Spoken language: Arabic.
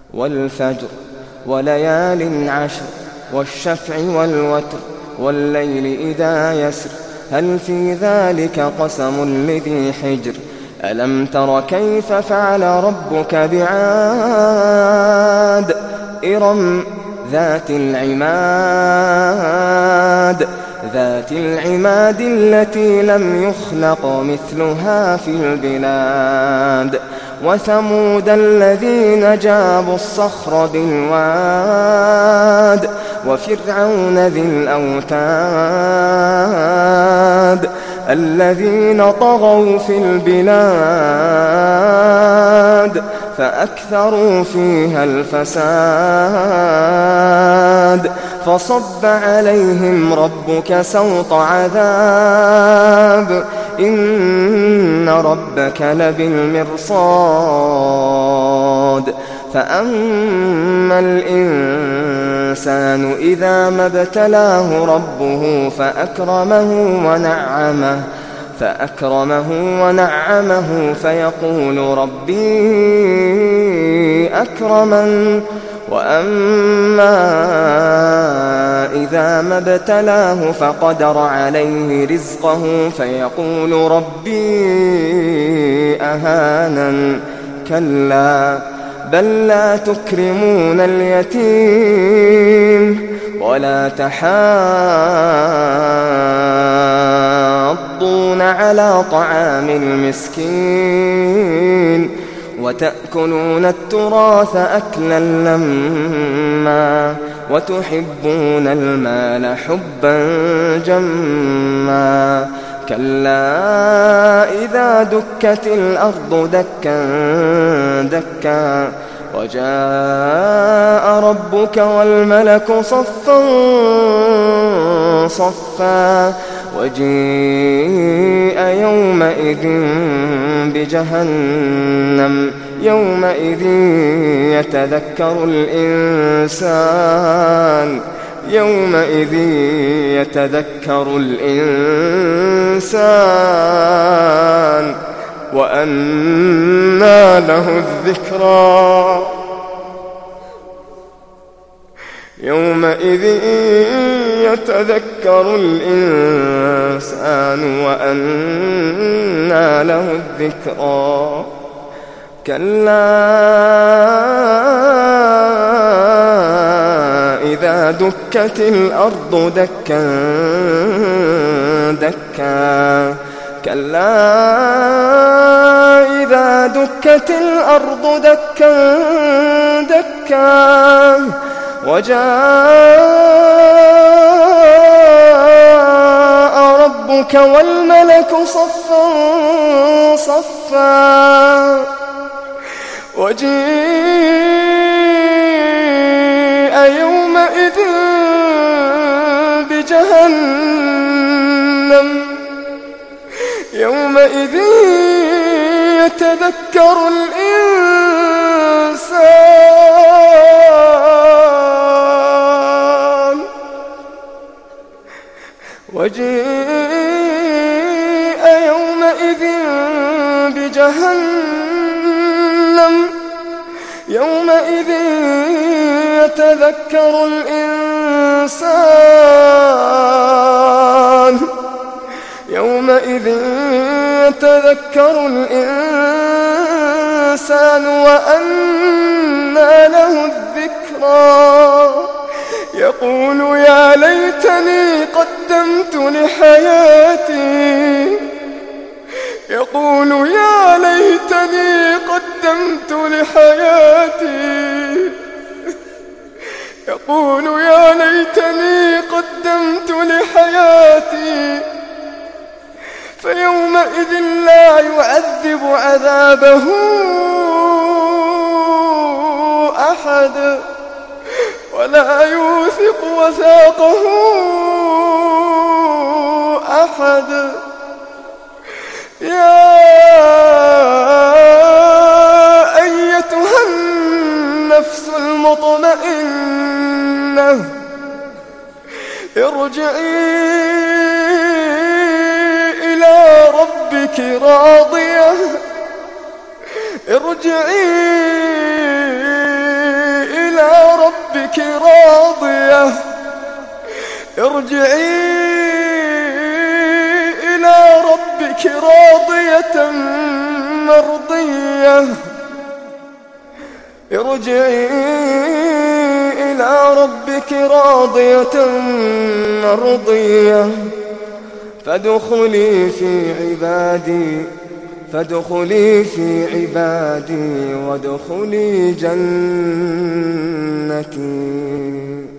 والفجر وليال عشر والشفع والوتر والليل إذا يسر هل في ذلك قسم لذي حجر ألم تر كيف فعل ربك بعاد إرم ذات العماد التي لم يخلق مثلها في البلاد وثمود الذين جابوا الصخر بالواد وفرعون ذي الأوتاد الذين طغوا في البلاد فأكثروا فيها الفساد فصب عليهم ربك سوط عذاب إن ربك لبالمرصاد فأما الإنسان إذا ما ابتلاه ربه فأكرمه ونعمه فيقول ربي أكرمن وأما إذا ما ابتلاه فقدر عليه رزقه فيقول ربي أهانن كلا بل لا تكرمون اليتيم ولا تحاضون على طعام المسكين وتأكلون التراث أكلا لما وتحبون المال حبا جما كلا إذا دكت الأرض دكا دكا وجاء ربك والملك صفا صفا وجيء يومئذ بجهنم يومئذ يتذكر الإنسان وأنى له الذكرى يومئذ يتذكر الإنسان وأنى له الذكرى كلا إذا دكت الأرض دكا دكا كلا إذا دكت الأرض دكا دكا وجاء ربك والملك صفا صفا وجيء يومئذ بجهنم يومئذ يتذكر الإنسان وجيء يومئذ بجهنم يومئذ يتذكر الإنسان وأنى له الذكرى يقول يا ليتني قدمت لحياتي فيومئذ لا يعذب عذابه أحد ولا يوثق وثاقه أحد يا أيتها النفس المطمئنة ارجعي إلى ربك راضية ربك راضية ارجعي إلى ربك راضية مرضية ارجعي إلى ربك راضية مرضية فادخلي في عبادي وادخلي جنتي.